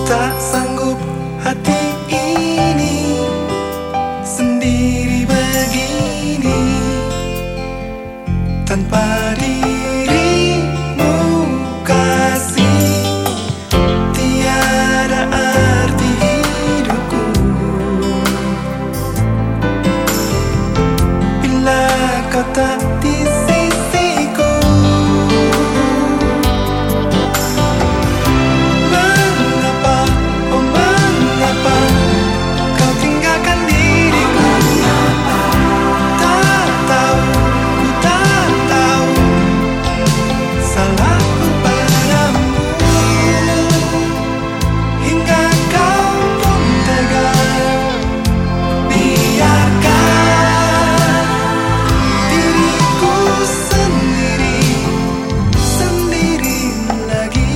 Tak sanggup hati ini sendiri begini tanpa dirimu kasih. Tiada arti hidupku bila kau tak di sisiku. Mengapa, oh mengapa kau tinggalkan diriku? Tak tahu, ku tak tahu salahku padamu, hingga kau pun tega biarkan diriku sendiri lagi.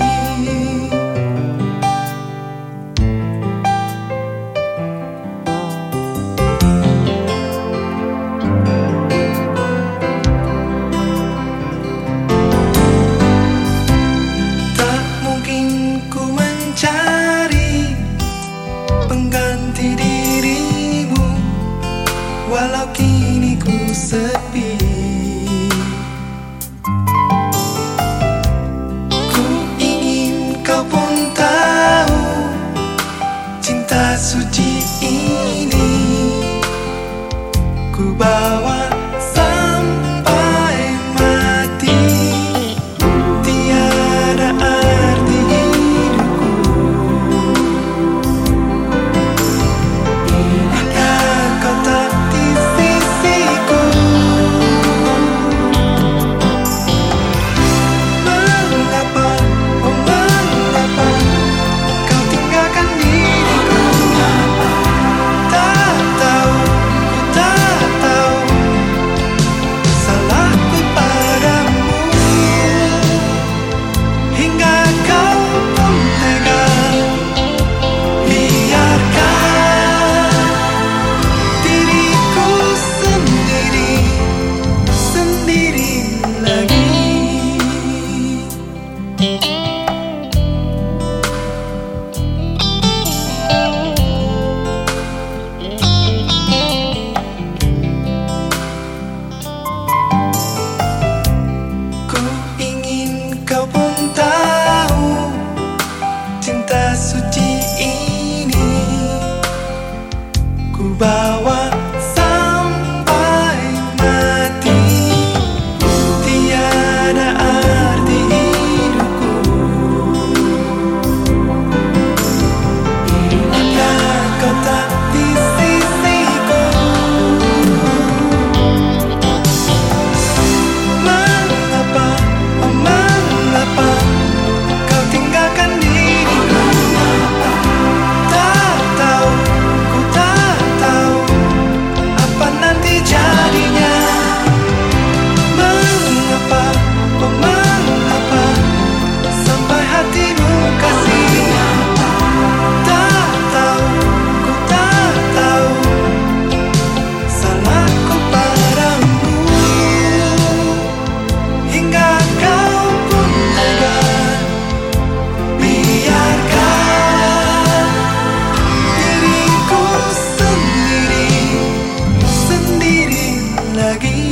Tak mungkin ku mencari pengganti dirimu, walau kini ku sepi. Ku ingin kau pun tahu cinta suci ini ku bawa sampai mati. Tiada arti hidupku bila kau tak di sisiku. Mengapa, oh mengapa kau tinggalkan diriku? Tak tahu, ku tak tahu salahku padamu, hingga kau pun tega biarkan diriku sendiri lagi. Ku ingin kau pun tahu cinta suci ini ku bawa sampai mati. Tiada arti hidupku bila kau tak di sisiku. Mengapa, oh mengapa kau tinggalkan diriku? Tak tahu, ku tak tahu apa nanti jadinya. Mengapa, oh mengapa sampai hatimu kasih? Tak tahu, ku tak tahu salahku padamu, hingga kau pun tega biarkan diriku sendiri lagi.